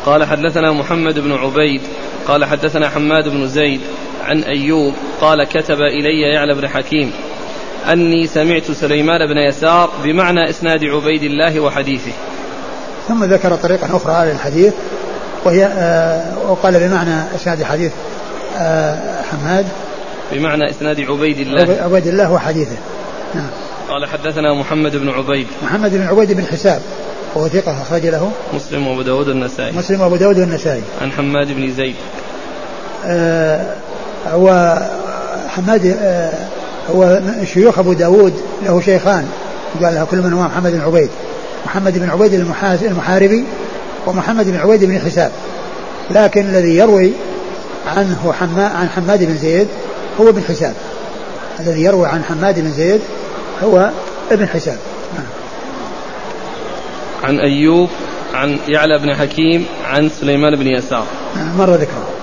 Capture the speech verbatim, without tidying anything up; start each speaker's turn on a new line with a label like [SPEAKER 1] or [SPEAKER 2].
[SPEAKER 1] قال حدثنا محمد بن عبيد قال حدثنا حماد بن زيد عن أيوب قال كتب إلي يعلى بن حكيم أني سمعت سليمان بن يسار بمعنى إسناد عبيد الله وحديثه.
[SPEAKER 2] ثم ذكر طريقة أخرى على الحديث وهي آه وقال بمعنى إسناد حديث آه حماد
[SPEAKER 1] بمعنى إسناد عبيد الله
[SPEAKER 2] عبيد الله وحديثه. نعم.
[SPEAKER 1] قال حدثنا محمد بن عبيد
[SPEAKER 2] محمد بن عبيد بن حساب وهو ثقة أخرج له
[SPEAKER 1] مسلم وأبو داود والنسائي
[SPEAKER 2] مسلم وأبو داود والنسائي.
[SPEAKER 1] عن حماد بن زيد
[SPEAKER 2] آه هو حماد آه هو شيوخ أبو داود له شيخان قال له كل من هو محمد بن عبيد محمد بن عبيد المحاربي ومحمد بن عبيد بن حساب لكن الذي يروي عنه حما عن حماد بن زيد هو ابن حساب الذي يروي عن حماد بن زيد هو ابن حساب.
[SPEAKER 1] عن أيوب عن يعلى بن حكيم عن سليمان بن يسار
[SPEAKER 2] مرة ذكره.